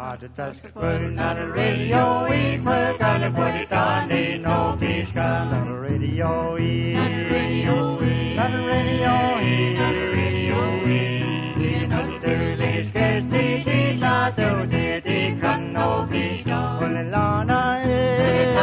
Not a radio, we put on the body down, they know peace. Not a radio, not a radio, not a radio, not a radio, not a sterling, scarce the teacher, though they can no be done. When the Lana is,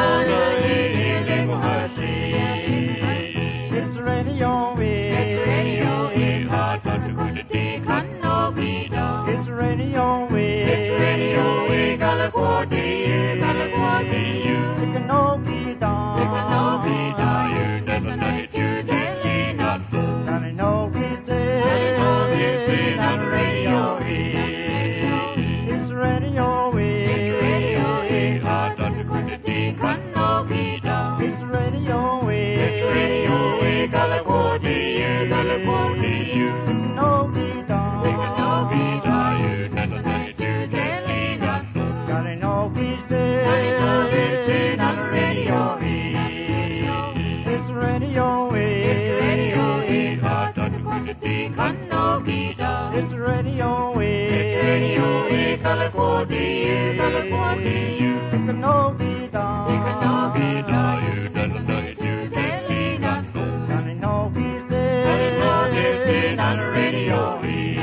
it's radio, it's radio, hard but to go to the can no be done. It's radio, it's radio, California, you. It can no be done. It can no be done. You never know it, you telling us. Not a no peace day. Not a no peace day. Not a radio. It's radio. It's radio. Hard on the quantity can no be done. It's radio. It's radio. California, California, you. It can no be done. It can no be done. You never know it, you telling us. Got a no peace day. Got a no peace day. Not a radio. It's radio. It's radio. Hard on the quantity can no be done. It's radio. It's radio. California, California, it can no be done. It can no be done. You never know it, you telling us. Got a no peace day. Got a no peace day. Not a radio.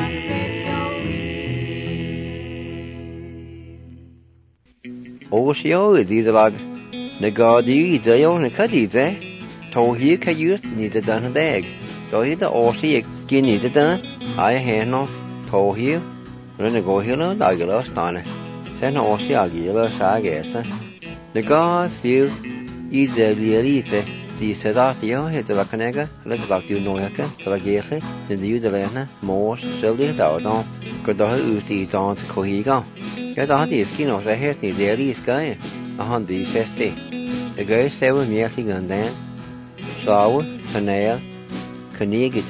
Osio is either like the Gadi, the only Cadize, told he can use needed done a dag. So he the Osi skinny the done, I had no, told he, when the go here, I get lost on it. Send Osi Agila Sagas. The God still eats a realite, the Sedatio, hit the Lacanega, let's like you know, so like yes, in the Udelana, more, silly, down, could the Uti on to Cohiga. Cái đó thì skin of the hair thì daily sky a hundred sixty. The guy 7 years ago then. Sour, Chanel, Canigid,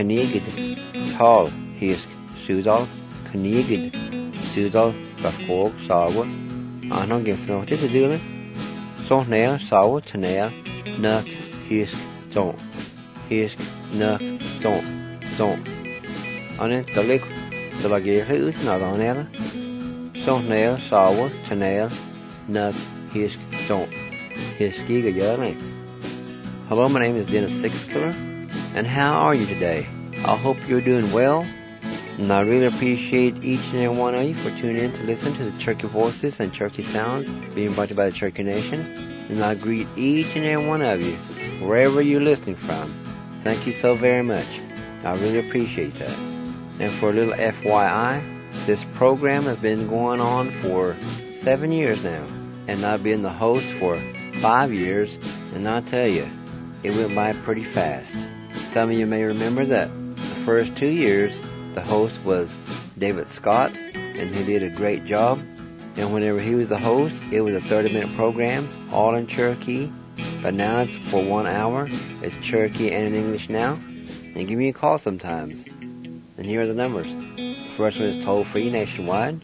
tall, his Sudal, Canigid, Sudal, Bafog, Sour. I don't guess no to do it. So nail, Sour, Chanel, Nuck, his, don't. His, Nuck, don't. On it, the lick, the luggage, not on there. Nail, sour, Chanel, nut, his, don't. His giga yearly. Hello, my name is Dennis Sixkiller, and how are you today? I hope you're doing well, and I really appreciate each and every one of you for tuning in to listen to the Cherokee Voices and Cherokee Sounds being brought to you by the Cherokee Nation, and I greet each and every one of you, wherever you're listening from. Thank you so very much. I really appreciate that. And for a little FYI, this program has been going on for 7 years now, and I've been the host for 5 years, and I'll tell you, it went by pretty fast. Some of you may remember that the first 2 years, the host was David Scott, and he did a great job, and whenever he was the host, it was a 30-minute program, all in Cherokee, but now it's for 1 hour. It's Cherokee and in English now, and give me a call sometimes, and here are the numbers. First one is toll-free nationwide,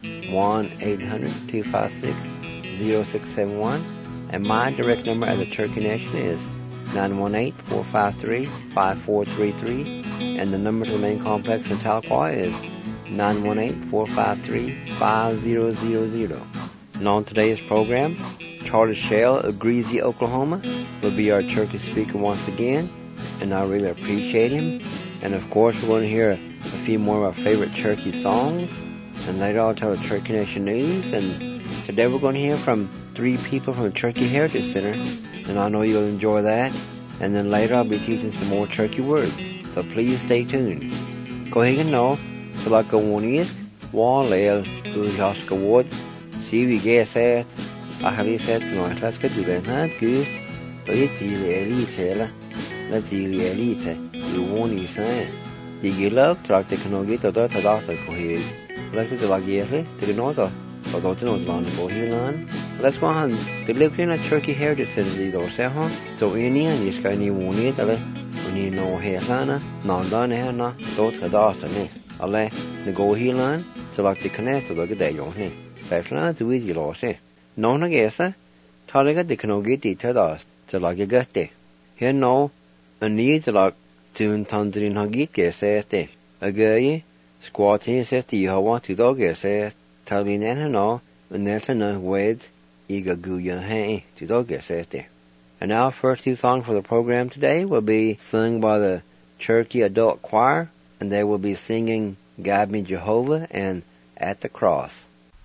1-800-256-0671. And my direct number as a Cherokee Nation is 918-453-5433. And the number to the main complex in Tahlequah is 918-453-5000. And on today's program, Charlie Shell of Greasy, Oklahoma, will be our Cherokee speaker once again. And I really appreciate him. And of course, we're going to hear a few more of our favorite Cherokee songs, and later I'll tell the Cherokee Nation news, and today we're going to hear from 3 people from the Cherokee Heritage Center, and I know you'll enjoy that, and then later I'll be teaching some more Cherokee words, so please stay tuned. Go ahead and know, so like a warning, wall lel, Ujaska Wood, see we guess at, I have you said, no, let's get to the hand good, but it's the elite, let's see the elite, you won't you say. The Gillock, like the Canogi, the Dota Data Cohe. Let's go to Lagier, to the north of Dotano's land, go here. Let's go on. The living at Cherokee Heritage Center, or Sahon. So, Indian, you sky any one year, when you know Hairlana, non done here, not Dota Data, Ale, the go here land, so like the connect to look at that young here. Fashion's easy, loss, No, I guess, Taliga, the Canogi, the Tadas, so like a gut day. Here, no, a need like. Tune Tandrin Hagit says, a gay, squatting says the Hawa to dog says, Talin no, Nelson Wade, Ega Guya Hay, to Doga says there. And our first two songs for the program today will be sung by the Cherokee Adult Choir, and they will be singing Guide Me Jehovah and At the Cross.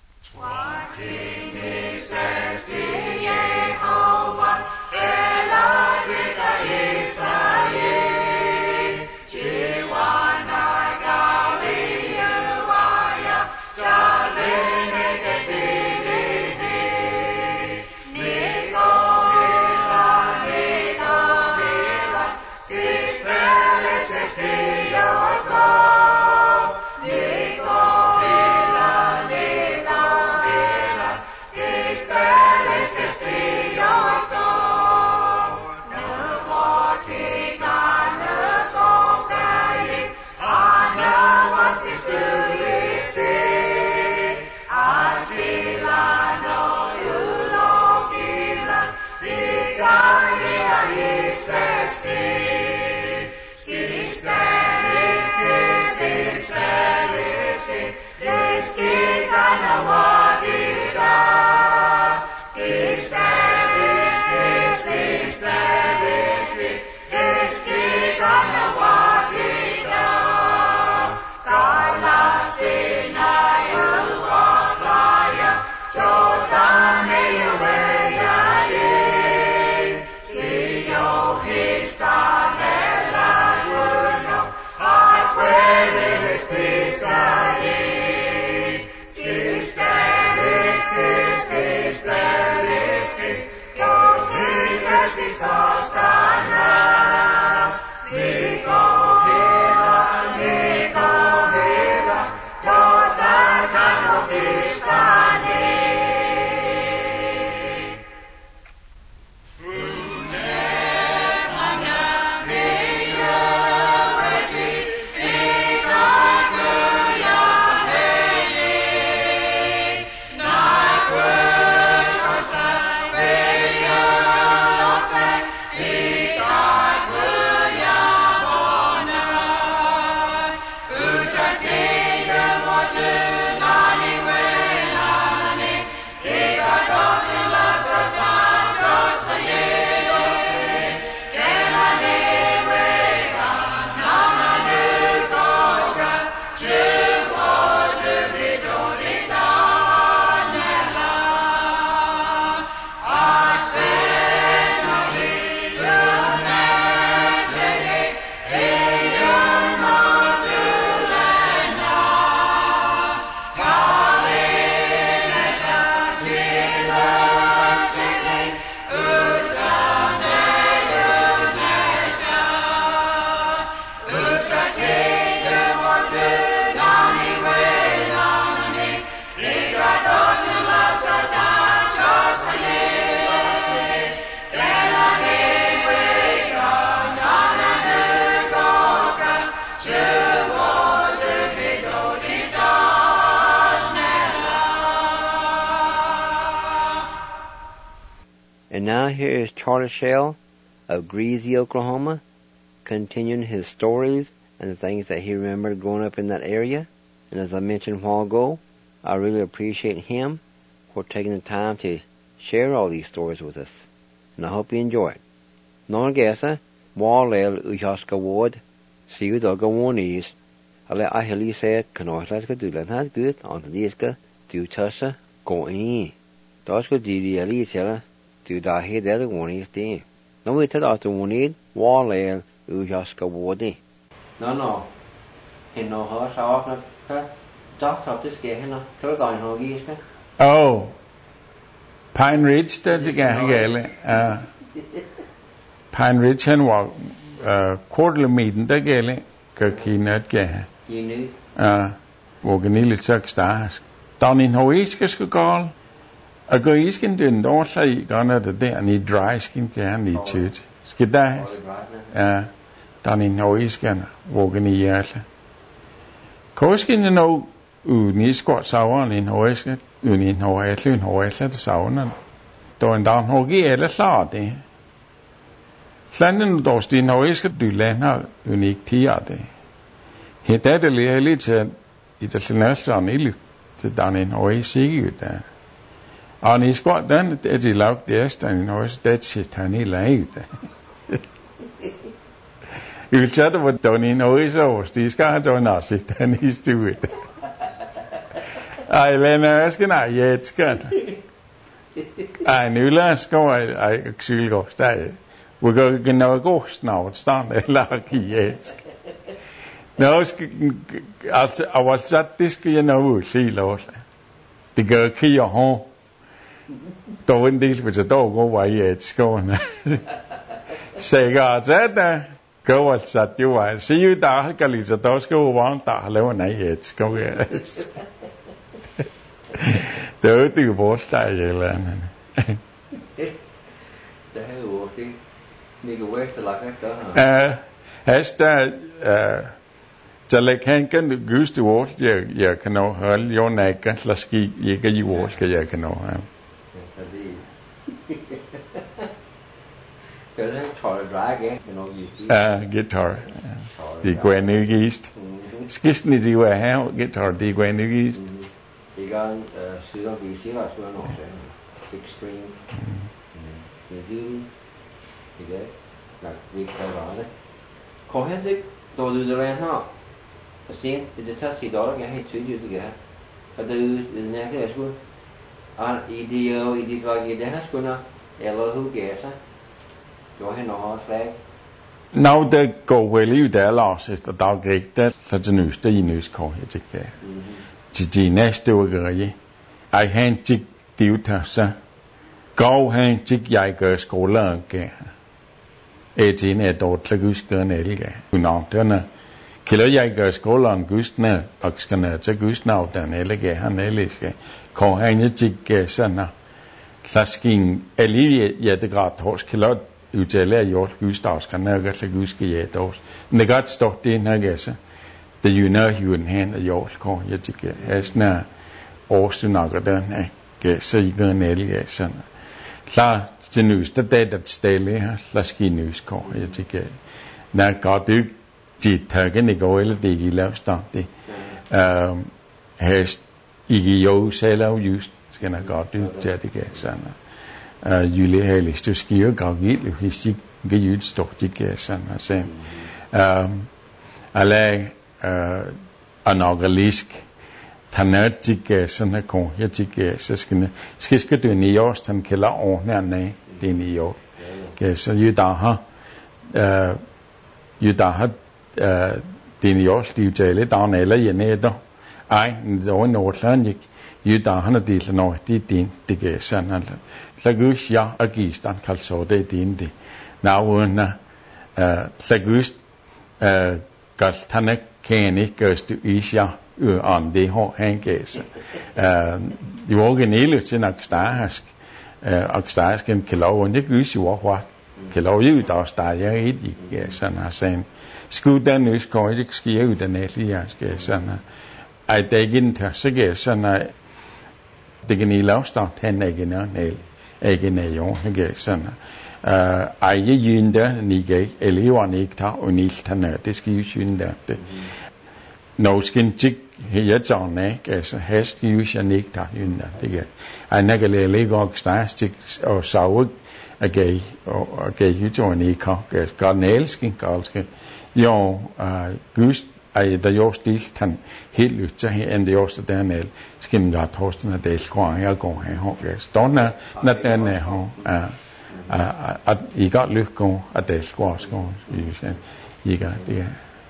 And now here is Charlie Shell of Greasy, Oklahoma, continuing his stories and the things that he remembered growing up in that area. And as I mentioned a while ago, I really appreciate him for taking the time to share all these stories with us. And I hope you enjoy it. Norgesa, Wallel Ujaska Ward, Siu Doga Warnies, Ale Ahili said, Kanohlaska Dulan good on the Diska, Du Tussa, Go in. Doska Didi Alitella. Du da he der Warnies day. No we tell out the Warnid, Wallel Ujaska Wardy. No. In no house often. Doctor this game, no. Turgon Hogiska. Oh. Pine Ridge, that's again. Pine Ridge and walk quarterly meeting, the gale, Kirkinat Gay. You knew? Walking nearly 6 stars. Down in Hoiska call. A go iskin didn't also gonna the day and he dry skin can need chit. Skidash. Down in Hoiskan, walking the year. Koskin, you know, need squat sour in Hoiskan, in Hoiskan, in Hoiskan, the sound. Doing down Hogi, a slot. Sanden doors din Hoiskan do land unique tea. He deadly a little international illu. til den og I sige ud der. Og ni skal den det de lag det er den og det shit han I lag ud. I vil tage det hvor den og I så de skal have den også den I stod. Ej Lena jeg skal nej jeg skal. Ej nu lad os gå ej sylgås der. Vi går genau gås snart stand eller kiet. Nå, altså, det skal jeg nok sige også. Det gør kigger hår. Der er en del, hvis der går vej i et skåne. Sikkert, at der går altså, det var en sige, der kan lige så der skal jo varmt, der har lavet nej i et skåne. Det er jo det, vores der i eller andet. Det er jo det. Nikke West lagt efter her. Så læg han kan gyste vores, jeg kan nå holde, jo nækker, slaski, jeg kan i vores, skal jeg kan nå her. Det er guitar drag, ja, kan nok guitar. Det går en gist. Skisten i det var her, guitar, det går en gist. Det gør en sydom, vi siger, at skulle nok six string. Det er det. Nej, det kan være det. Kom hen til, da du det rent her. Og se, det tager sig dårligt, jeg har helt tydeligt det her. Og det er nærkert, jeg skulle. Og i de drag i det her skulle, eller hur gav sig. Du har hende og slag. Nå, det går vel i det Lars, efter der gik det, så det nyeste i nyskår, jeg tænker. Til de næste uger, jeg har ikke det ud sig. Gav han ikke, jeg gør skolen gav. Et dort til gusken elge. Unanterne. Killer jeg gør skolen gusne, og skal ned til gusne af den elge, han elge. Kan han ikke sådan. Så skal alligevel hjertegrad hos killer udtale af jord gusne, skal ned til guske hjerteårs. Men det godt stå det her gæse. Det er jo nørhjuden hen af jord, kan jeg ikke. Hæsne årstunakker den, gæse i gøren elge, sådan. Så det nyeste, det er stille her, så skal I nyskår, jeg tænker. Når går det de tøkken i går, eller det ikke lavet stand, det. Hæst, ikke jo selv af just, skal jeg godt ud til det gør sådan. Jule helst, du skal jo gå gild, hvis I ikke udstår, det gør sådan. Alle anagalisk, tanøtik sådan her kon, jeg tænker, så skal du i år, han kalder ordene det i år. Så der har det i år, de udtale, der er eller jeg neder. Ej, det er en ordentlig, der har det sådan noget, det er din, det gør sådan. Så gørs jeg og gives, den kan så det er din, det. Nå, så gørs, han kan ikke gørs du is, jeg om det har han gæse. I våge næle til nok starhask, og starhasken kan lov, og det gørs jo også, kan lov jo, der er jeg ikke, sådan har sagt. Skud den nøs, kan jeg ikke ske ud af næste, jeg skal sådan. Ej, det er ikke en tør, så gør sådan, det kan I lavstart, han er ikke næl, ikke næl, han gør sådan. Ej, jeg gyn der, nikke, eller jo han ikke tager, og nilt han er, det skal jo gyn der, det. Nå, skal ikke jeg tager ikke, altså, hast jo jeg ikke tager gyn der, det gør. Ej, når jeg lægger og startstik, og så at gav jo til en ikke, gør nælsken, gør jo, gust, der jo stilt han helt ud til hen, det også der næl, skal man godt hos den, at det skal jeg gå her, stående, når den er her, at I godt lykke gå, at det skal også gå, I gør det.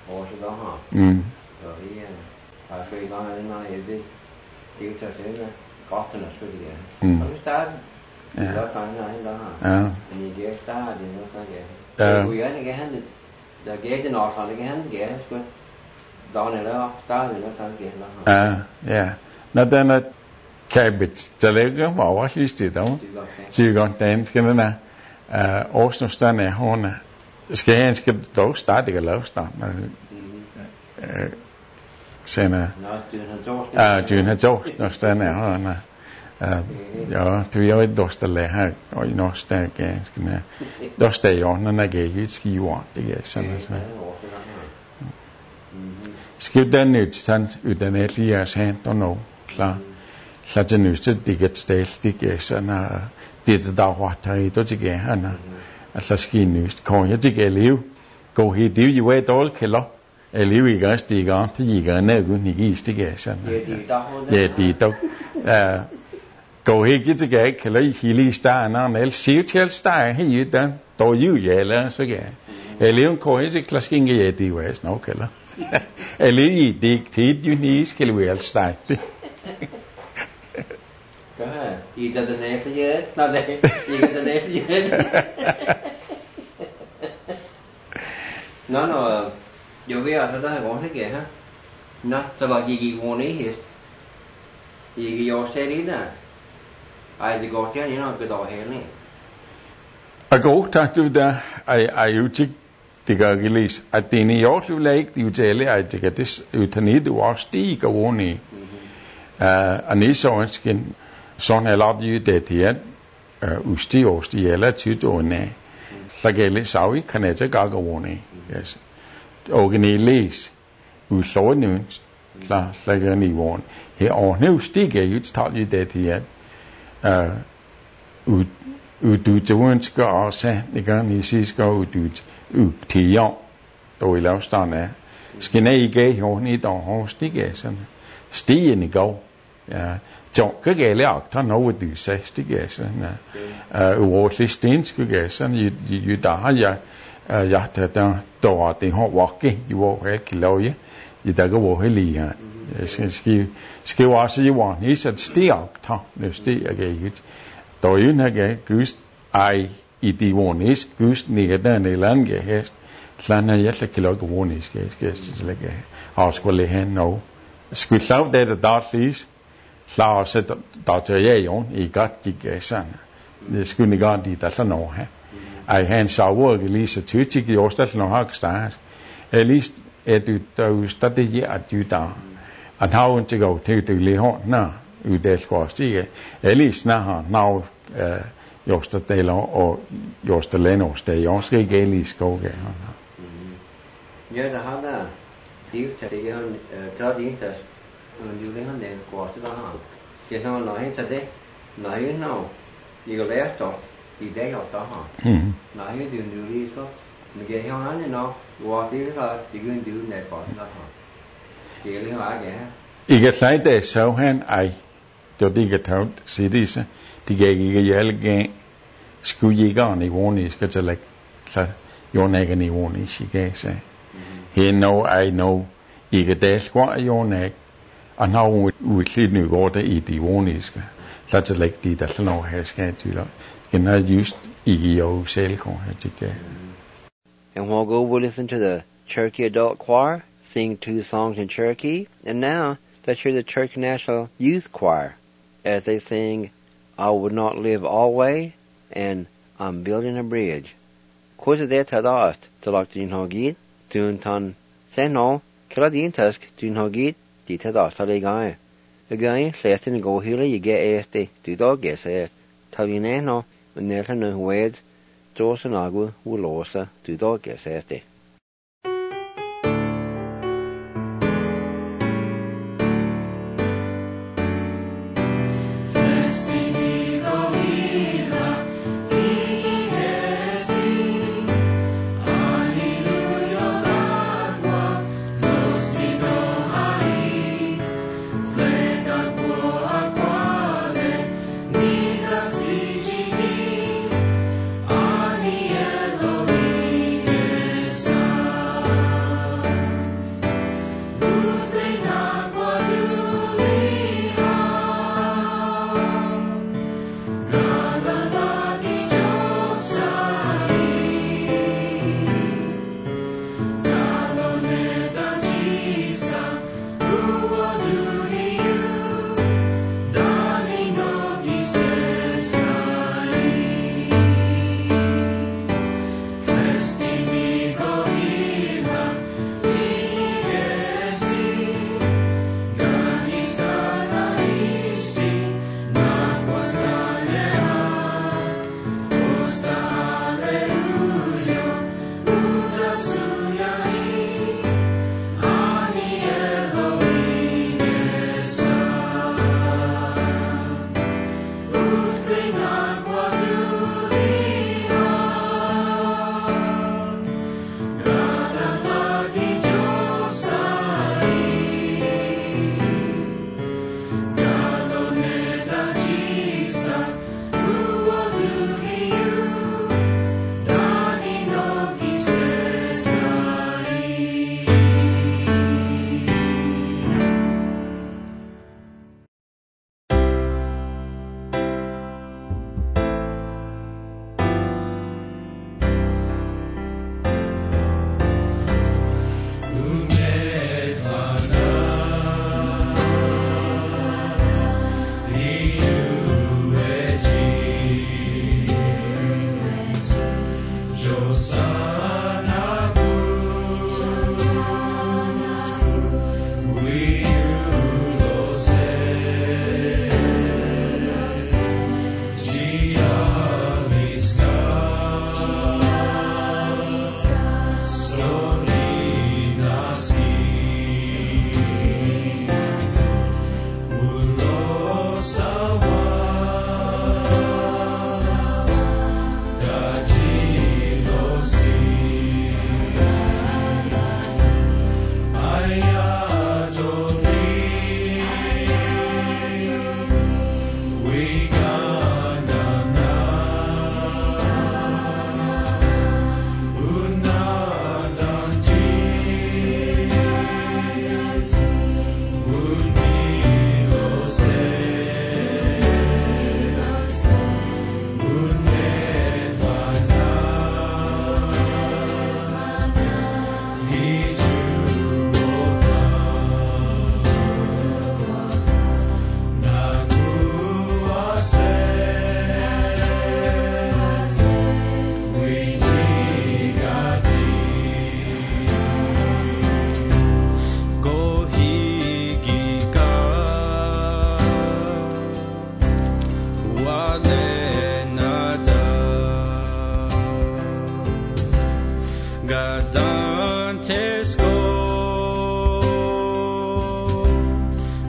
Og så i gang af det er jo til at sige, godt den er selvfølgelig. Og vi starter, det er godt der her. Men I gør starter, det er noget der gør. Det er jo ikke han, der gør det nok, det kan han gør, sgu. Dagen er der, starter det noget der gør. Ja, når den er kabet, så lægger man også lige sted derovre. Så er godt dagen, skal den er, årsnåstand er hårene. Skal dog starte, ikke lave start, senere. Dyren har gjort, når stand er hårene. Ja, det er jo et dost at lade her, og i norsk der er ganske nær. Dost er jo, når der er et skiver, det er sådan og sådan. Skriv den nyt stand, uden at lige jeres hand og nå, så det nyeste det stelt det sådan det der var der det det han altså skin nyst kan jeg det leve gå helt det jo er dårligt kalder leve i gas det gang det gør ned uden i det sådan ja det der gå helt det ikke kalder i hele starten og se til starten her der dog jo ja eller så kan leve kan ikke klasking ja det jo er nok kalder leve det jo ni skal vi altså starte I da den er flere, nej det ikke den er flere. Nå, jo ved at der er rundt ikke her. Nå, så var gik i rundt i hest. Ikke jo selv i der. Ej, det går til at nok bedre hele. Og godt tak du der. Ej jo til det gør ikke læs. At det er jo så ikke de udtale at det kan det utanid du også stiger rundt i. Og næsånsken sådan er det jo det her usti eller tyderne så gælder så vi kan ikke gagavone originales uslående klar så gør niveauen her og nu stiger jo tal det her du ønsker også det gør ni sidste år du til år og i lavstand er skal ikke jo ni der stiger sådan stigen i går ja så cái ghế lẽ ta nói từ sai cái ghế sådan ở cái sten cái ghế sådan như đã ya ta đó thì họ walking you walk cái lối như ta cái walk lì ha skal også jo var ni så stiger ta nu stiger cái đó jo cái gust ai i de vonis gust ni der en land cái hest sådan jeg så kan lade vonis skal så lægge har skulle have no skulle så det der sidst så så der til jeg jo i godt de sådan det skulle ikke godt de der så nå her ej han så hvor lige så tydeligt jo også der har start at least du der stadig ja at du der at have til gå til det lige hånd nå det skal stige at least nå jo stadig og jo stadig og stadig jo skal ikke lige skove ja der har der det er han der det er du det han den går til der har det så når han det nej nu I går lære stå I dag og der har nej det du lige så men det her han nå hvor det så det kan du net for der har det er lige meget ja I kan sige det så han ej det kan tage sig det så det kan ikke hjælpe skulle ikke gøre niveauet skal til lægge så jo ikke niveauet skal sige he no I know ikke det skal jo ikke og når udklædt nu går det i de voniske så til lægge de der sådan noget her skal til kan have just ikke jo selv kommer til det. And we'll go listen to the Cherokee Adult Choir sing 2 songs in Cherokee, and now let's hear the Cherokee National Youth Choir as they sing I Would Not Live Always and I'm Building a Bridge. Kurset det tadast til lagt din hagid, tuntan senno, kala din task din hagid, de tadast til gang. Again, sæsten gå hele I get este, du dog get sæst, talineno, og næterne hueds, Jåsen agud, ulåsa, du dog get sæste.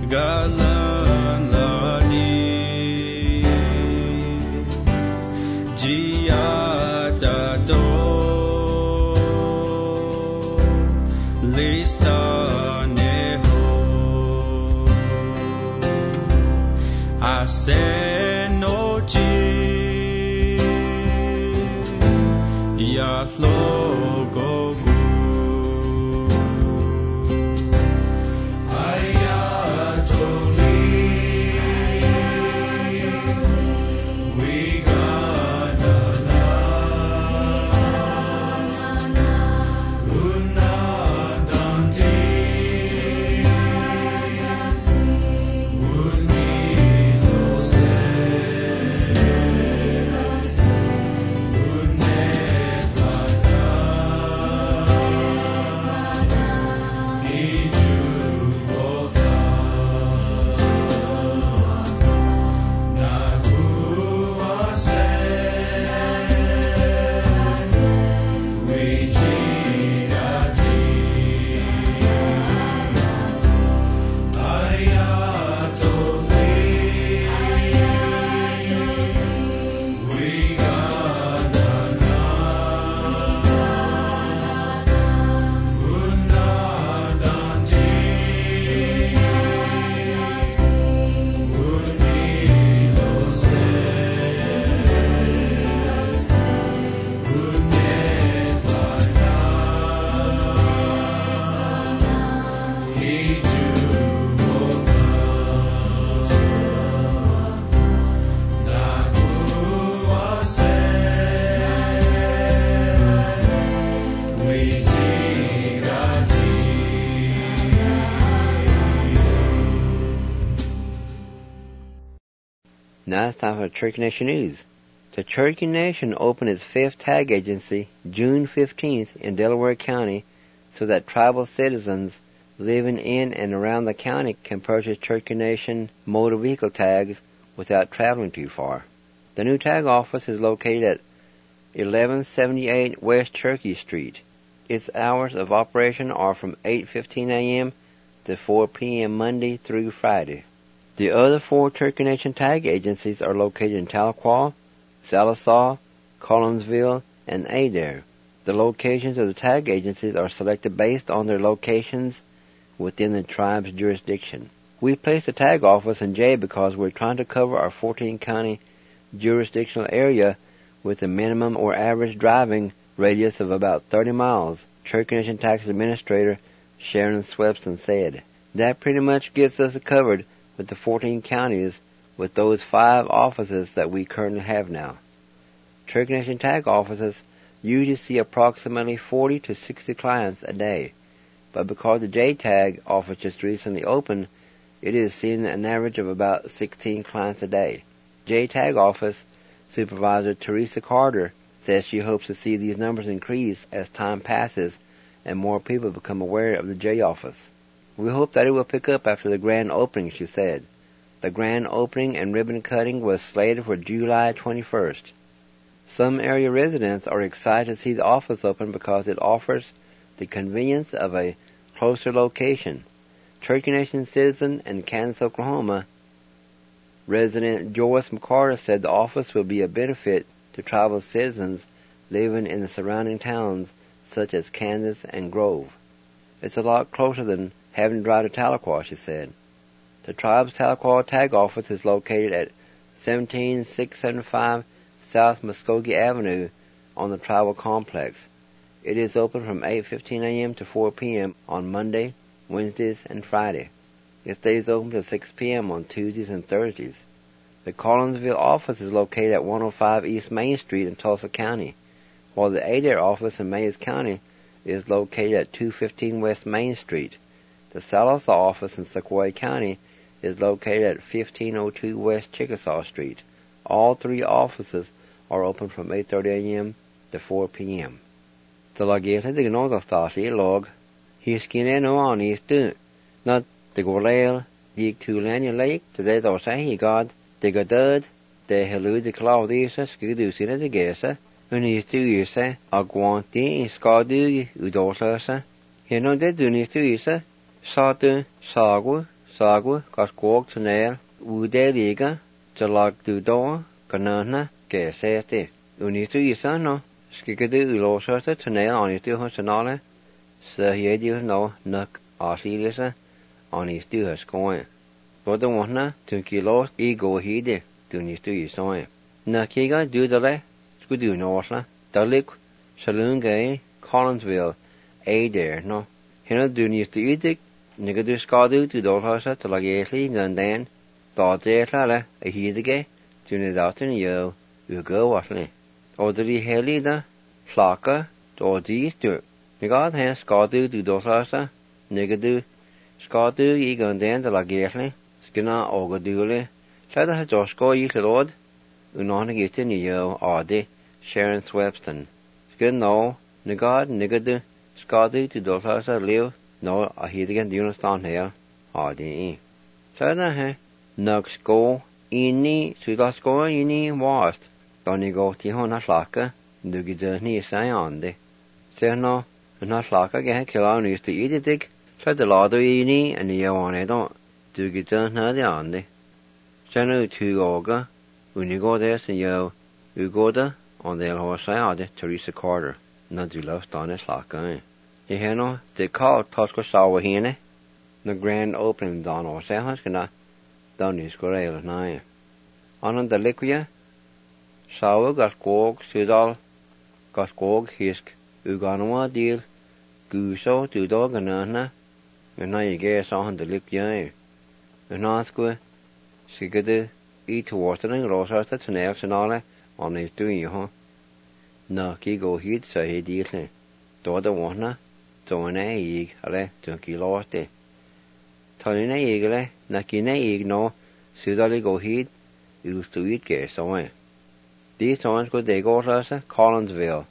Now it's time for Cherokee Nation News. The Cherokee Nation opened its 5th tag agency June 15th in Delaware County so that tribal citizens living in and around the county can purchase Cherokee Nation motor vehicle tags without traveling too far. The new tag office is located at 1178 West Cherokee Street. Its hours of operation are from 8:15 a.m. to 4 p.m. Monday through Friday. The other 4 Cherokee Nation tag agencies are located in Tahlequah, Sallisaw, Collinsville, and Adair. The locations of the tag agencies are selected based on their locations within the tribe's jurisdiction. We placed the tag office in Jay because we're trying to cover our 14-county jurisdictional area with a minimum or average driving radius of about 30 miles, Cherokee Nation Tax Administrator Sharon Swepson said. That pretty much gets us covered with the 14 counties with those 5 offices that we currently have now. Cherokee Nation tag offices usually see approximately 40 to 60 clients a day, but because the J-Tag office just recently opened, it is seeing an average of about 16 clients a day. J-Tag office Supervisor Teresa Carter says she hopes to see these numbers increase as time passes and more people become aware of the J office. We hope that it will pick up after the grand opening, she said. The grand opening and ribbon cutting was slated for July 21st. Some area residents are excited to see the office open because it offers the convenience of a closer location. Cherokee Nation citizen and Kansas, Oklahoma resident Joyce McCarter said the office will be a benefit to tribal citizens living in the surrounding towns such as Kansas and Grove. It's a lot closer than having to drive to Tahlequah, she said. The tribe's Tahlequah tag office is located at 17675 South Muskogee Avenue on the tribal complex. It is open from 8:15 a.m. to 4 p.m. on Monday, Wednesdays, and Friday. It stays open till 6 p.m. on Tuesdays and Thursdays. The Collinsville office is located at 105 East Main Street in Tulsa County, while the Adair office in Mayes County is located at 215 West Main Street. The Sallisaw office in Sequoia County is located at 1502 West Chickasaw Street. All 3 offices are open from 8:30 a.m. to 4 p.m. The lagete de gnoda stasi log hiskine no anistu not the golel dik to lanya lake to de do say god de godad de helu de claudisa skudu sina de gesa unistu ysa agwanti skadu udosasa heno de dunistu ysa satu sagu Sagwa Kasquok Tanel Udeliga Jalag Dudoa Ganana Gesete Unitu Isano Skigadu Ulosata Tanel Onitu Hosanale Sahiedi no Nuk Asilisa Onistu Hascoin. But the one to kilos ego hide Dunistu Isoin. Nakiga Dudale Scudu Northla Dalik Saloon Gay Collinsville Adair no Hina Dunistu Idik Nigadu Skadu to Dolhosa to Lagasli Gundan Dodderla a Hidige Dunidatan Yo Ugo Watley. Odri Helida Flaka Dodis Dur. Nigad has Skadu to Dolhosa Nigadu Skadu Gundan to Lagasli Skina Ogadule Sada has Josko Yiklod Unonigitin Yo Adi Sharon Swepston. Skin no Nigad Nigadu Skadu to Dolhosa live no a hidigan Dunistan here Adi. Sada he Nugsko Ini Sudasko Ini Wast Donigo Tihona Slaka Dugidani Sayande. Serno Naslaka get Kilan used to eat it. Said the Lado Ini and the Yawane don't Dugidana the Ande. Senu Tugoga Unigo des and Yo Ugoda on the horse Sayade Teresa Carter. Not do love Donis Laka. You hear no? They call Tosco Sawa Hene. The grand opening down or Sahas cannot down his Gorel nine. On the liquia Sawa Gasquog Sudal Gasquog Hisk Uganwa deal Guso Dudog and Anna. And now you guess on the liquia. And Nasqua Sigade eat watering Rosata to nails and all on his doing you, No, go heat so he deal. Doda wana. Tone ig ale tunki loste. Tonine igale nakine ig no sudali go heat used to eat gas away. These songs go they go rasa Collinsville.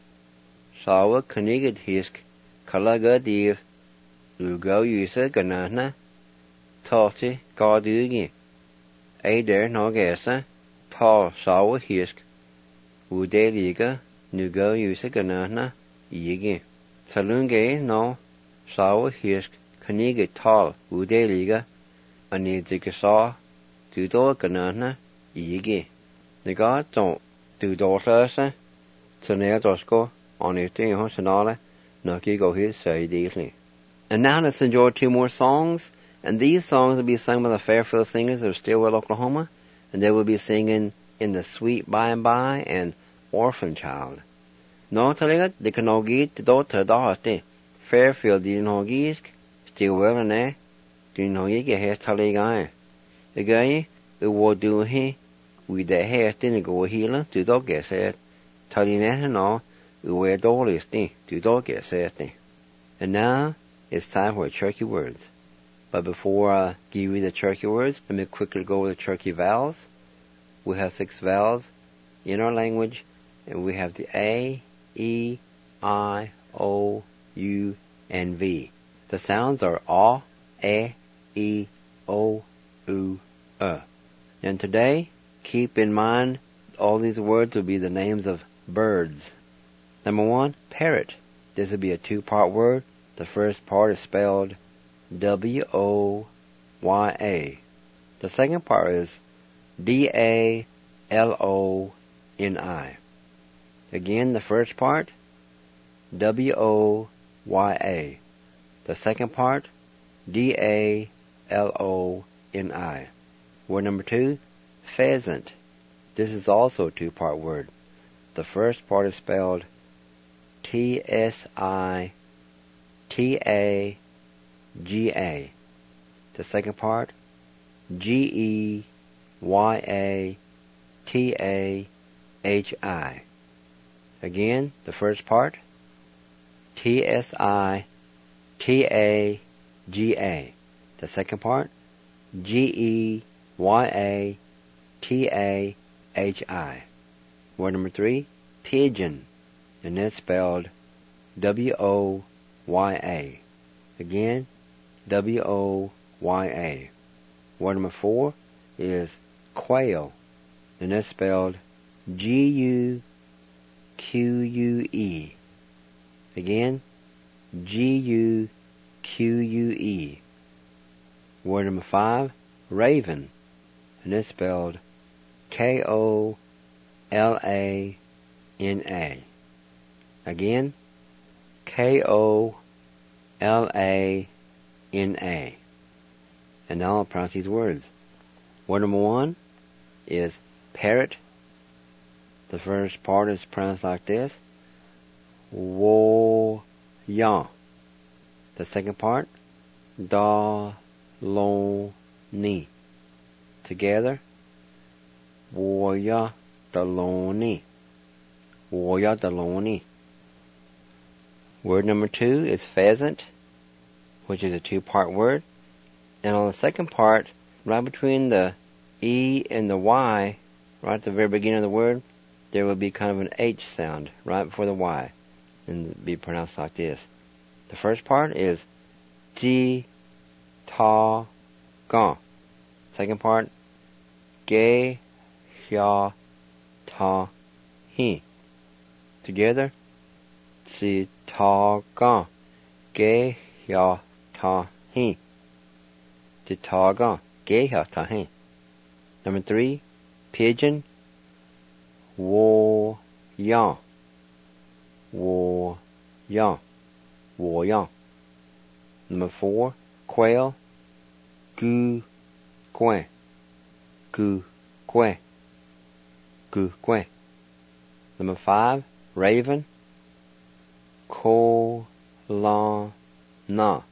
Sawa kniged hisk kalaga deal ugo yusa ganana toti gadugi. There no gasa tall sawa hisk ude liga nugo yusa ganana yigi. Salunge no Sawa Hisk Kaniga Tal Udeliga Anidika Dudo Ganana Yigi. The God don't do Dorsa Tanea Dosco on his thing Hosanala Nucky go his say deeply. And now let's enjoy two more songs, and these songs will be sung by the Fairfield Singers of Stillwell, Oklahoma, and they will be singing In the Sweet By and By and Orphan Child. No talega de kanogit do ta daste Fairfield di nogisk Stillwell ne di nogi ge has talega the guy who would do he with the hair tin go healer to dog get set taline no who wear dollisti to dog get set. And now it's time for churchy words. But before I give you the churchy words, let me quickly go over the churchy vowels. We have 6 vowels in our language, and we have the A, E, I, O, U, and V. The sounds are A, E, O, U, And today, keep in mind all these words will be the names of birds. Number 1, parrot. This will be a 2-part word. The first part is spelled W-O-Y-A. The second part is D-A-L-O-N-I. Again, the first part, W-O-Y-A. The second part, D-A-L-O-N-I. Word number 2, pheasant. This is also a 2-part word. The first part is spelled T-S-I-T-A-G-A. The second part, G-E-Y-A-T-A-H-I. Again, the first part, T-S-I-T-A-G-A. The second part, G-E-Y-A-T-A-H-I. Word number 3, pigeon. And that's spelled W-O-Y-A. Again, W-O-Y-A. Word number 4 is quail. And that's spelled G-U-Q-U-E. Again, G-U-Q-U-E. Word number 5, raven, and it's spelled Kolana. Again, Kolana. And now I'll pronounce these words. Word number 1 is parrot. The first part is pronounced like this. Wo-ya. The second part, da-lo-ni. Together, wo-ya da-lo-ni. Wo-ya da-lo-ni. Word number 2 is pheasant, which is a 2-part word. And on the second part, right between the E and the Y, right at the very beginning of the word, there will be kind of an H sound right before the Y, and be pronounced like this. The first part is ji, ta, ga. Second part, ge, hya, ta, hi. Together, ji, ta, ga, ge, hya, ta, hi. Ji, ta, ga, ge, hya, ta, hi. Number 3, pigeon, wo-ya. Wo-ya. Wo-ya. Number 4, quail, gu-kwe. Gu-kwe. Gu-kwe. Number 5, raven, ko-la-na.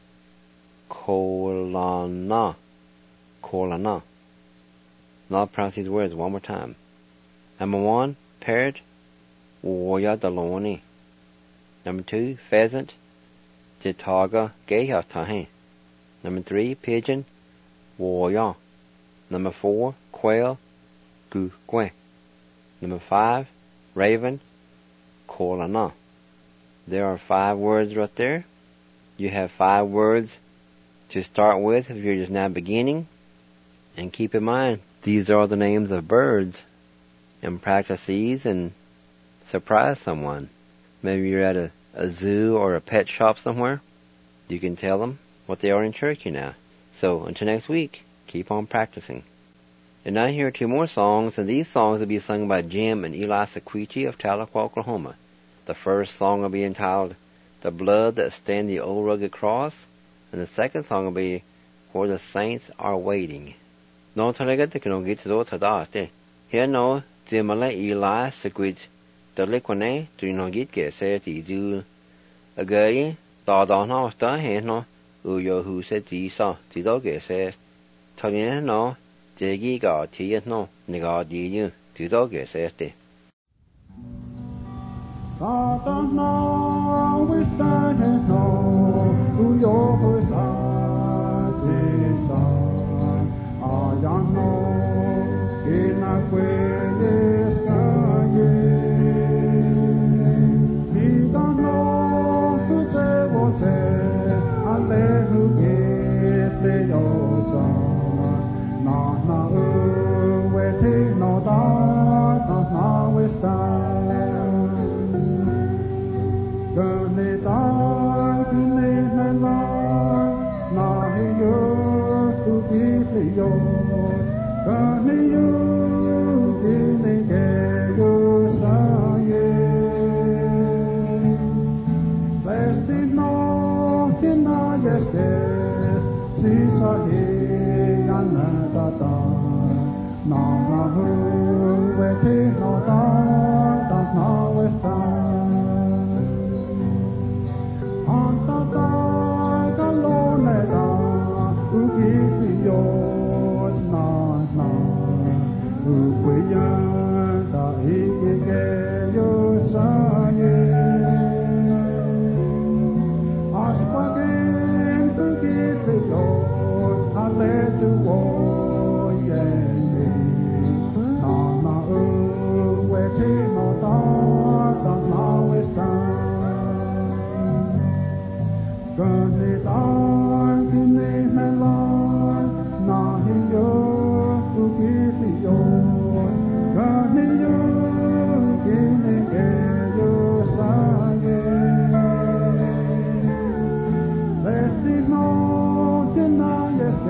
Ko-la-na. Ko-la-na. Now I'll pronounce these words one more time. Number 1, parrot, wo-ya da-lo-ni. Number 2, pheasant, ji-ta-ga, ge-hya, ta-hi. Number 3, pigeon, wo-ya. Number 4, quail, gu-kwe. Number 5, raven, ko-la-na. There are 5 words right there. You have 5 words to start with if you're just now beginning. And keep in mind, these are the names of birds. And practice these and surprise someone. Maybe you're at a zoo or a pet shop somewhere. You can tell them what they are in Cherokee now. So until next week, keep on practicing. And now here are 2 more songs, and these songs will be sung by Jim and Eli Sequiti of Tahlequah, Oklahoma. The first song will be entitled The Blood That Stained the Old Rugged Cross, and the second song will be Where the Saints Are Waiting. No talaga te no git do tadaste. Here no Jimala Eli Sequit the liquane to no git get say ti do again da no sta he no uyo who said ti sa ti do get says Tagin no jegi ga ti no niga di you ti do get says te no we stand no uyo who sa ti sa ayano ina puedes caer y no tu te bote aleluya te yosa na na we te no da na we stand gane da gane na na yo tu ki yo gane yo gane ke yo sa ye destino que na este si sa he yana da da na na hu we te no da na we stand anta da galone da uki yo na na uki ya da ike ke yo sa ye aspagen uki yo ale tu wo ye na na we te no da na we stand gane da gane mela na yo uki yo gane yo gane ke yo sa ye destino que na este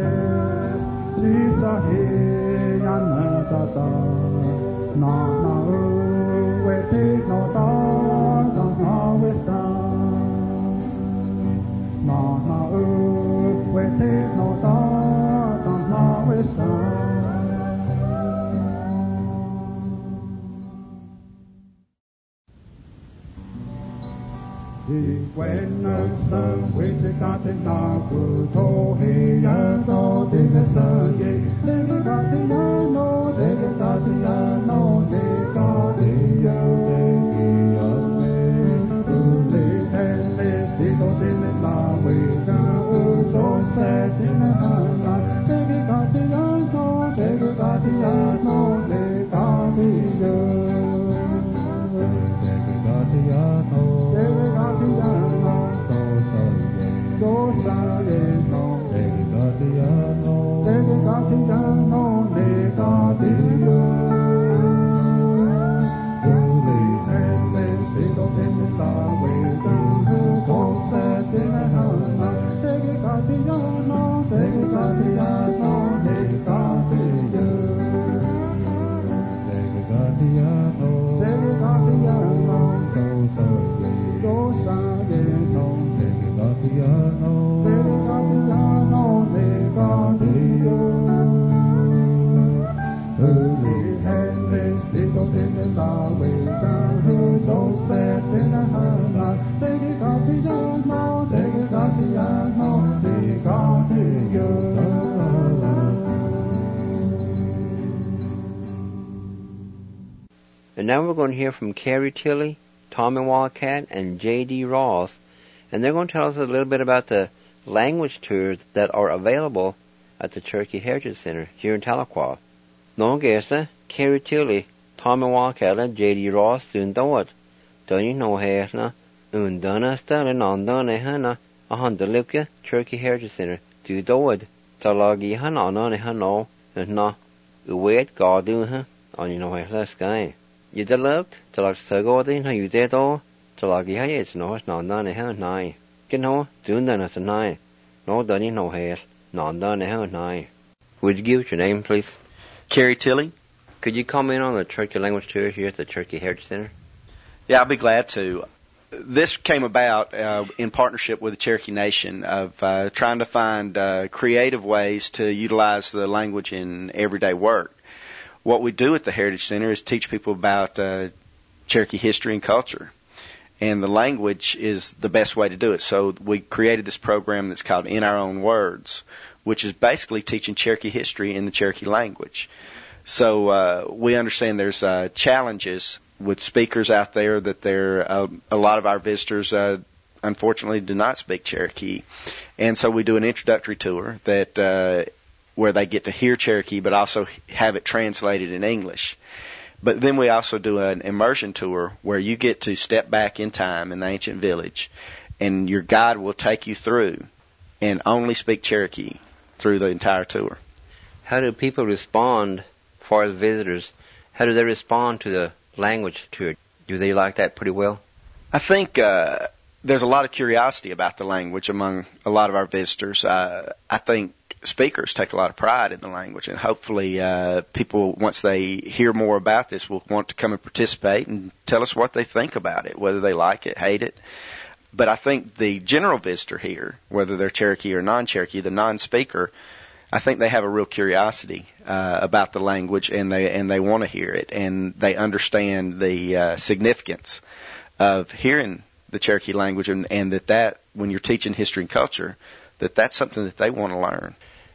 And now we're going to hear from Carrie Tilley, Tommy Wildcat, and J.D. Ross, and they're going to tell us a little bit about the language tours that are available at the Cherokee Heritage Center here in Tahlequah. No gesta, Carrie Tilley, Tommy Wildcat, and J.D. Ross soon do it. Don't you know Hesna, Undana Stalin on Donna Hannah, a Hondaluka, Cherokee Heritage Center, do it. Talagi Hana on Hano, and na, wait, God do, on you know Hesna sky. You developed, till I go in how you did all, till I get it's no, it's not done a hell nine. Get no, doing that as a nine. No, done you no hair, not done a hell nine. Would you give us your name, please? Carrie Tilley. Could you comment on the Cherokee language tour here at the Cherokee Heritage Center? Yeah, I'll be glad to. This came about in partnership with the Cherokee Nation of trying to find creative ways to utilize the language in everyday work. What we do at the Heritage Center is teach people about Cherokee history and culture. And the language is the best way to do it. So we created this program that's called In Our Own Words, which is basically teaching Cherokee history in the Cherokee language. So we understand there's challenges with speakers out there that a lot of our visitors unfortunately do not speak Cherokee. And so we do an introductory tour that where they get to hear Cherokee but also have it translated in English. But then we also do an immersion tour where you get to step back in time in the ancient village, and your guide will take you through and only speak Cherokee through the entire tour. How do people respond, for as visitors, how do they respond to the language tour? Do they like that pretty well? I think there's a lot of curiosity about the language among a lot of our visitors. I think speakers take a lot of pride in the language, and hopefully people, once they hear more about this, will want to come and participate and tell us what they think about it, whether they like it, hate it. But I think the general visitor here, whether they're Cherokee or non-Cherokee, the non-speaker, I think they have a real curiosity about the language, and they want to hear it, and they understand the significance of hearing the Cherokee language, and that when you're teaching history and culture, that's something that they want to learn.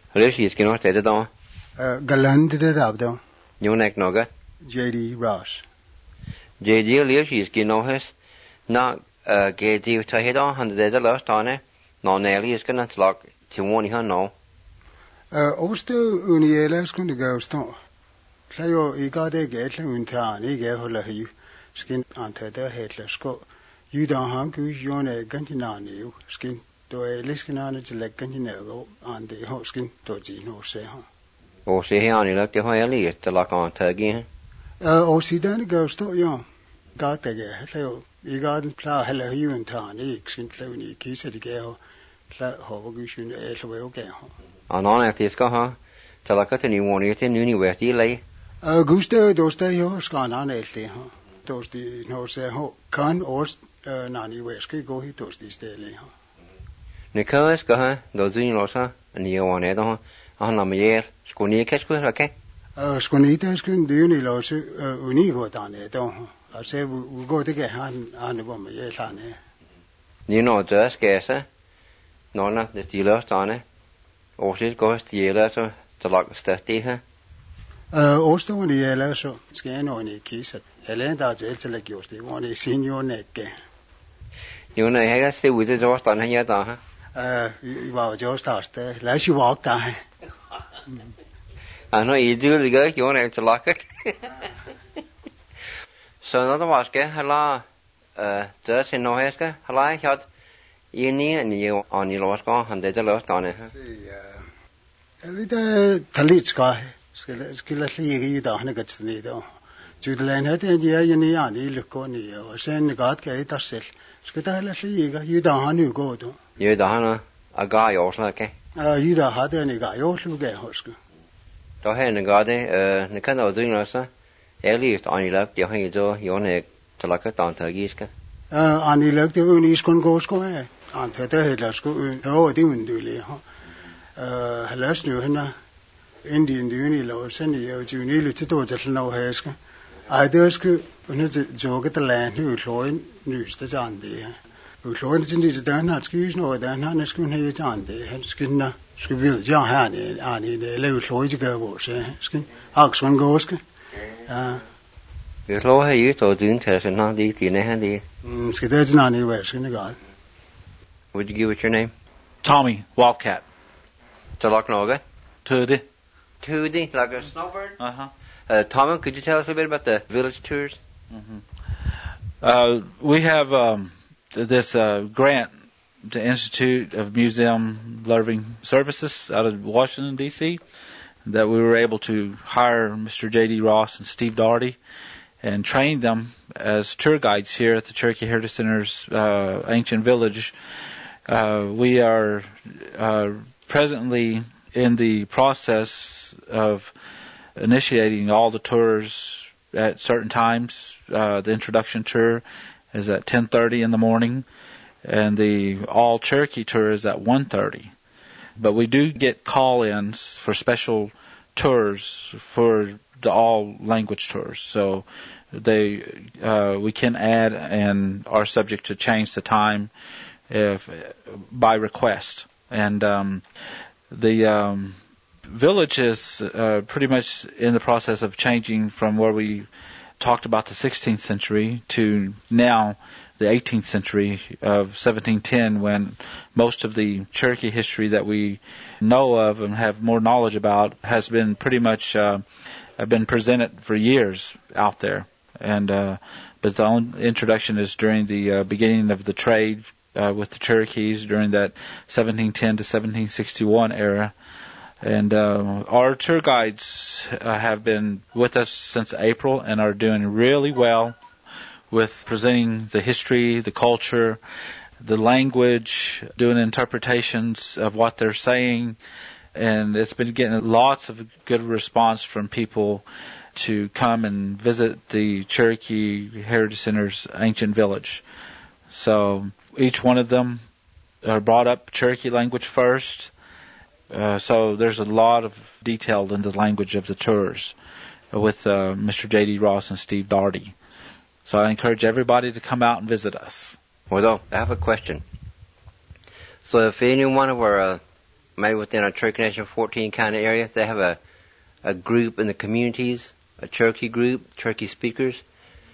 J.D. Ross. J.D. Leash Ginohis, not J.D. Tahida, and the last on non Nelly is going to lock to one here no. Also, Uniela is going to go stone. Playo, you got a gate in town, he gave her a skin until the headless go. You don't hang who's yon a gantinani, skin. Do a liskin on it like Gantinego on the hot skin dodgy no say, huh? Or say, Honey, look the high lease to lock on to again. See, then go stop young. Got the gay, hello. You got plow hello you in town, skin clony, kiss at the gale, plow hobogushun, okay, huh? On at this go, huh? Till I got a new one, it's in university lay. Gusto dosta yo skana nelte ha. Dosti no se ho kan os nani weske go hi dosti stele ha. Nikas ka do zin losa ni one do han la mer skoni kesku rake. Skonita skun dyni lose unigo dane do. Ase u go de han bo me lane. Ni no der skæse. Nonna det stiler stane. Årsid går stjæler så lag stætte her. Årstående i eller så skal jeg nå i kisset. Eller der til at gjorde det, hvor det senior nække. Jo, når jeg har stået ud til Jordan her der her. Vi var jo største. Lad os jo walk der. Nå, I du ligger ikke jo, når jeg til lakket. Så når der var skal, heller der til når jeg skal, heller jeg had I ni og ni lov skal, han det der løst der her. Lidt talit skal skal lade lige i dag, han kan tage det. Jydland har det jeg i ni ani lukkoni og sen gat kan det selv. Skal der lade lige i dag han jo gå då. Jo, der han er gar i år så kan. I dag har det en gar jo lukke huske. Der har en gar det, ne kan der ding også. Jeg lige ani lagt, jeg har jo jo ne til lakket der til giske. Ani lagt det uni skon gå sko af. Ante det heller sko jo det undølige. Halas nu henne. Indien dyni lov sen jo dyni lidt då til nå hæske. Ej det skal under joke der land nu løn nyste sådan det. Og løn til det der har skys noget der han skal have sådan det. Han skal vi jo her det lave løn til gøre vores skal. Akson gåske. Ja. Jeg tror her i står dyn til sådan noget det dine her det. Skal det til noget hvad skal det gøre? Would you give it your name? Tommy Wildcat. Til lak noget? Tude. Tude, like a snowbird? Uh-huh. Tom, could you tell us a bit about the village tours? Mm-hmm. We have this grant, the Institute of Museum Learning Services out of Washington, D.C., that we were able to hire Mr. J.D. Ross and Steve Daugherty and train them as tour guides here at the Cherokee Heritage Center's ancient village. We are presently in the process of initiating all the tours at certain times. The introduction tour is at 10:30 in the morning, and the all Cherokee tour is at 1:30. But we do get call-ins for special tours for the all language tours. So we can add and are subject to change the time by request. And the village is pretty much in the process of changing from where we talked about the 16th century to now the 18th century of 1710, when most of the Cherokee history that we know of and have more knowledge about has been pretty much been presented for years out there. And but the introduction is during the beginning of the trade with the Cherokees during that 1710 to 1761 era. And our tour guides have been with us since April and are doing really well with presenting the history, the culture, the language, doing interpretations of what they're saying. And it's been getting lots of good response from people to come and visit the Cherokee Heritage Center's ancient village. So each one of them are brought up Cherokee language first. So there's a lot of detail in the language of the tours with Mr. J.D. Ross and Steve Daugherty. So I encourage everybody to come out and visit us. Well, I have a question. So if anyone were maybe within a Cherokee Nation 14 kind of area, they have a group in the communities, a Cherokee group, Cherokee speakers,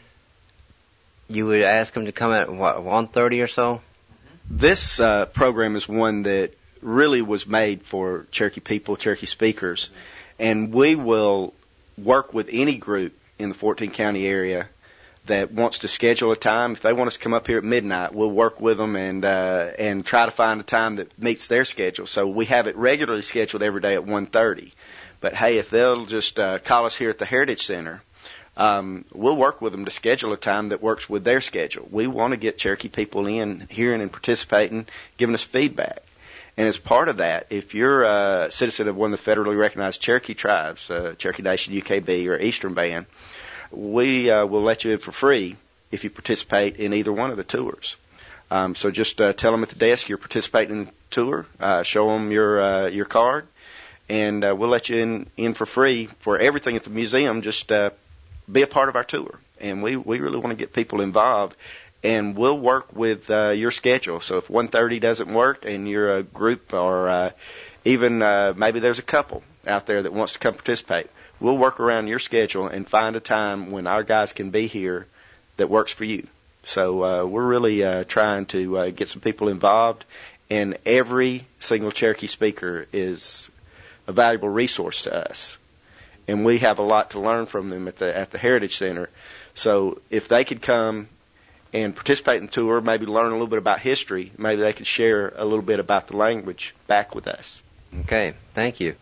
you would ask them to come at, 1:30 or so? This program is one that really was made for Cherokee people, Cherokee speakers, and we will work with any group in the 14 county area that wants to schedule a time. If they want us to come up here at midnight, we'll work with them and try to find a time that meets their schedule. So we have it regularly scheduled every day at 1:30. But hey, if they'll just call us here at the Heritage Center, we'll work with them to schedule a time that works with their schedule. We want to get Cherokee people in, hearing and participating, giving us feedback. And as part of that, if you're a citizen of one of the federally recognized Cherokee tribes, Cherokee Nation, UKB, or Eastern Band, we will let you in for free if you participate in either one of the tours. So just tell them at the desk you're participating in the tour, show them your card, and we'll let you in for free for everything at the museum. Just be a part of our tour. And we really want to get people involved. And we'll work with your schedule. So if 1:30 doesn't work and you're a group or even maybe there's a couple out there that wants to come participate, we'll work around your schedule and find a time when our guys can be here that works for you. So we're really trying to get some people involved, and every single Cherokee speaker is a valuable resource to us. And we have a lot to learn from them at the Heritage Center. So if they could come and participate in the tour, maybe learn a little bit about history, maybe they could share a little bit about the language back with us. Okay, thank you.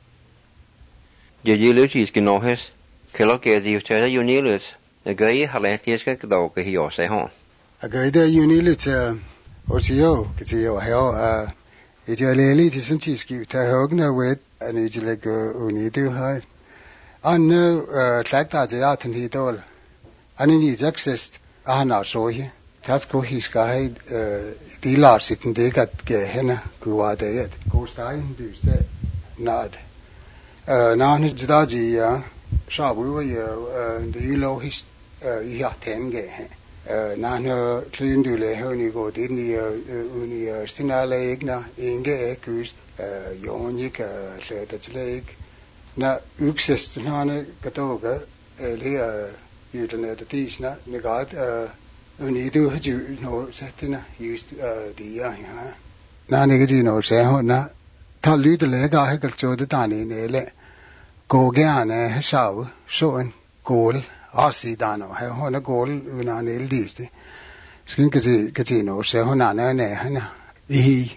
Jejulutis genohis, kelokezi utada unilis, agay halatiska kdo ke hiose hon. Agay da unilis osio kizio heo ijaleli tisintiski ta hogna wet anijileg unidu hai. Anno tlagta jaten hidol. Anini jaksest ahna sohi. Tatsko hiskahid dilar sitten degat gehena guadayet. Kostayn dyste nad. Nahne jdaji ya shabu ya dilo his ya tenge. Nahne klindule honi go dinni uni stinale igna inge kust jonik letatleg. Na uksest nahne gatoga le yudene de tisna negat unidu haju no satina used dia ha na negati no se ho na thalu de le ga he kalcho de tani ne le go gya ne shaw soen gol asi dano he ho na gol una ne liste skin kati no se ho na ne ha I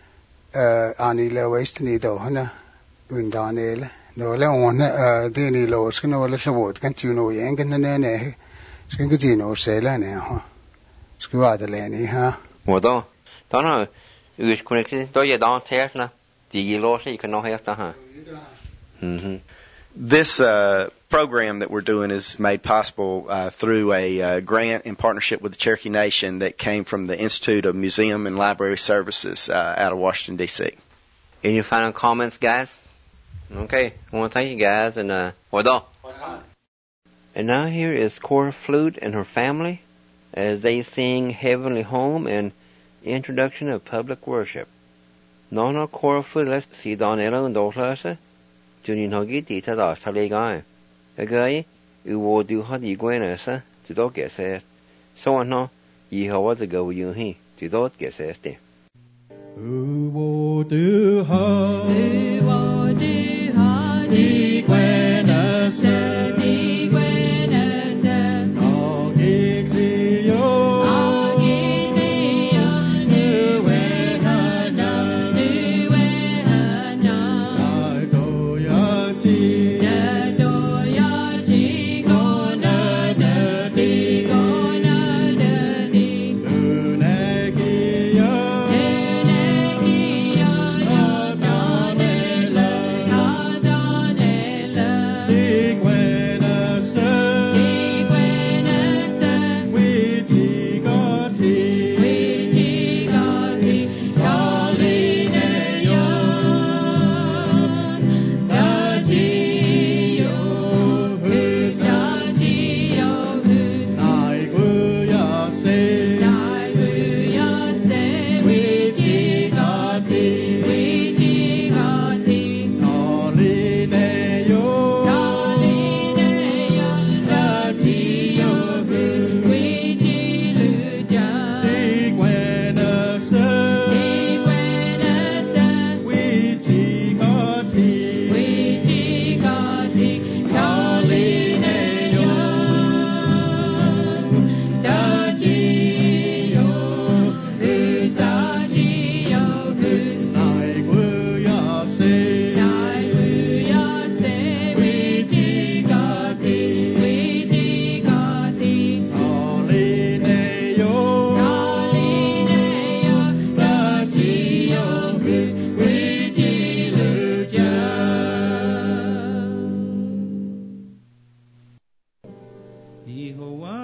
ani le waste ni do na undanele no le on de ni lo skin no le sabot kan tu no yen kan ne skin kati no se la ne ha skuadaleni ha Modo dana us connected do ya don tesna di lo se kan no hesta ha This program that we're doing is made possible through a grant in partnership with the Cherokee Nation that came from the Institute of Museum and Library Services out of Washington, D.C. Any final comments, guys? Okay, I want to thank you guys, and Modo. And now here is Cora Flute and her family as they sing Heavenly Home and Introduction of Public Worship. No, Cora Flute, let's see Donella and Dorsa. Junin Hogi, Tita, Taligai. A guy, you will do hot iguanas, to dog get says. So on no, ye how was a go you he, to dog get says there. Who will do hot iguanas? La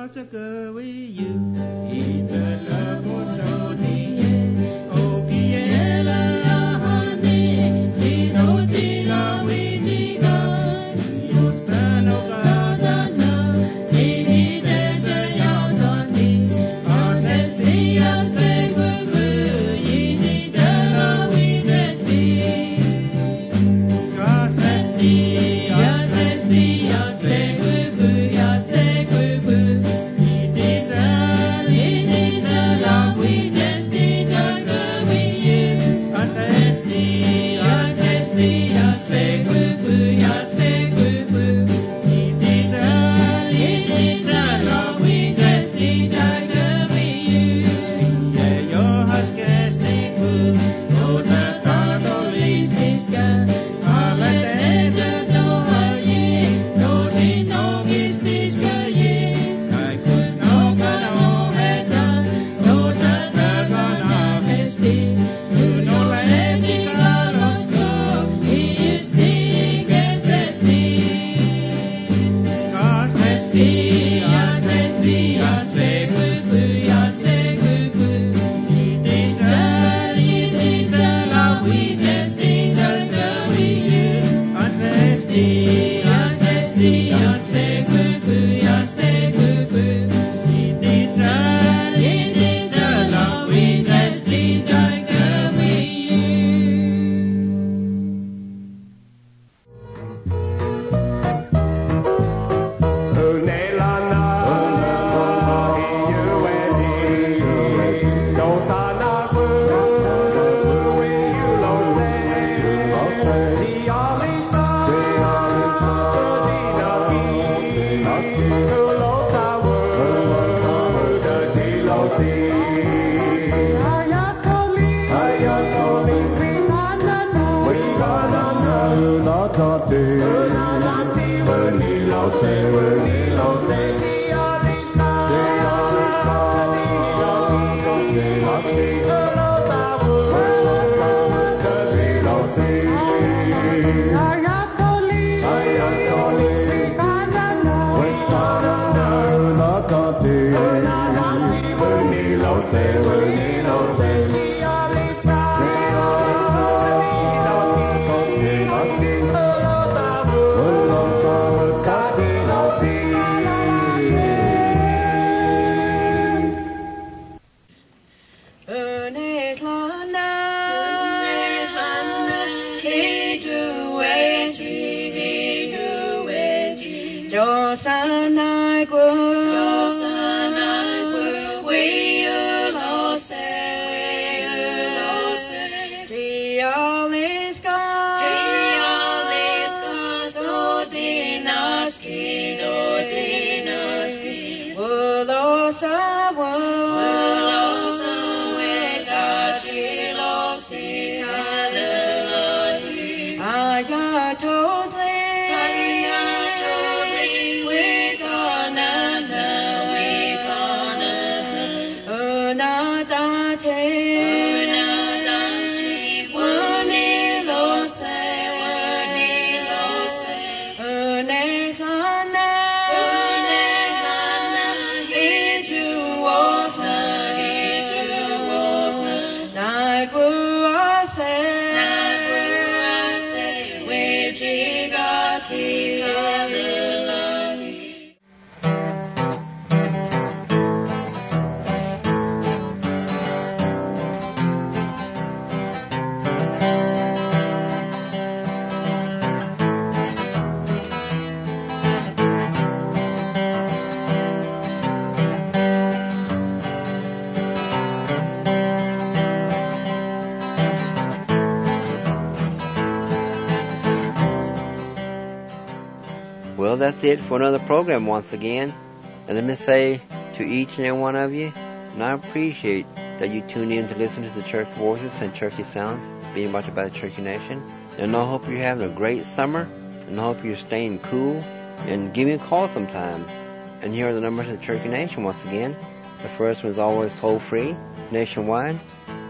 Well, that's it for another program once again. And let me say to each and every one of you, and I appreciate that you tune in to listen to the church voices and churchy sounds being brought to you by the Cherokee Nation. And I hope you're having a great summer, and I hope you're staying cool. And give me a call sometime. And here are the numbers of the Cherokee Nation once again. The first one is always toll-free, nationwide,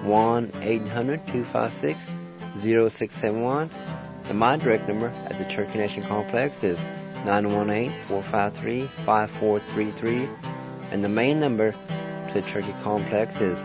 1-800-256-0671. And my direct number at the Cherokee Nation Complex is 918-453-5433. And the main number to the Turkey Complex is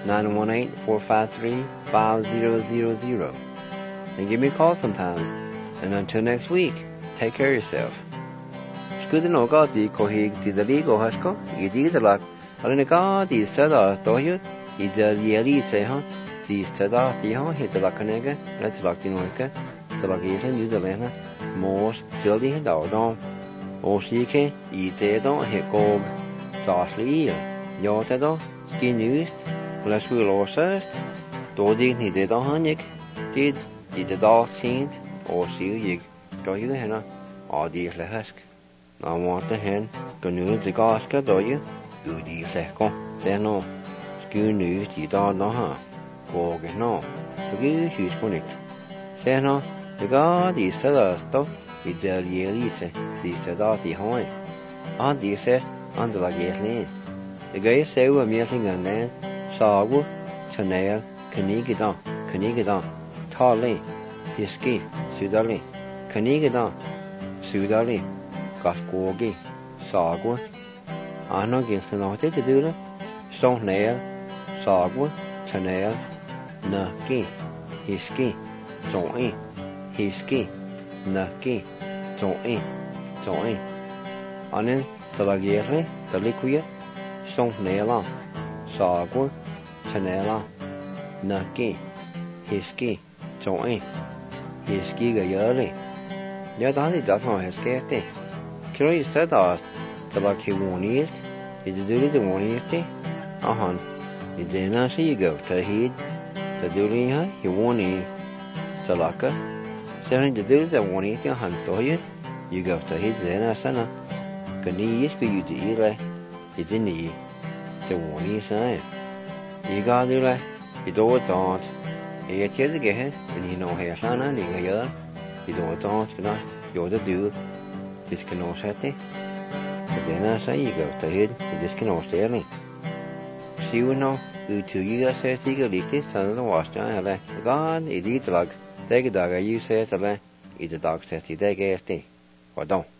918-453-5000. And give me a call sometimes. And until next week, take care of yourself. Scuda no gadi kohig di dali go hasko, idi dalak, alina gadi sada doyu, idal yeri seha, di sada diha, hidalakanega, let's lock the noika, salagation, idalena, mos, jildi hidaldon, osike, idedon, hikog, sasli, yotedo, skinust, laswil osast, dodig nidedon hanik, did idedal sint, osig, goyu hena, adi lehask. I want to hen go news the goska do you? Udi seko. Then no. Sku news the dog no ha. Go get no. So you shoes connect. Say no. The god is the stuff. It's a yelise. See said out the hoi. And the set under the gate. The guy say we're meeting and then Sagu, Chanel, Kanigidan, Tali, Hiski, Sudali, Kanigidan, Sudali. Gaskogi, Sagwa, Anna Ginstanote to do it, Stonenail, Sagwa, Chanel, Nucky, Hiski, Join, Hiski, Nucky, Join, Anin, the Lagere, the Liquid, Stonenail, Sagwa, Chanel, Nucky, Hiski, Join, Hiski Gayari. Yadani does not have scarcity. Kiri said that the lucky one is the one is you didn't see you go to heed the duty you won't eat the laka. Seven the duty that one is your hand for you go to heed the sana. Can you to eat like you didn't eat the one is saying. You got to like you don't want it years again when you know hair sana and you don't want you're the dude. This can all set it. But then I say you go to head, this can all stay. See you know, you 2 years says you go lick this, and the wash down. God, it eats like, take a dog, you says, it's a dog says, you take a stay. Or don't.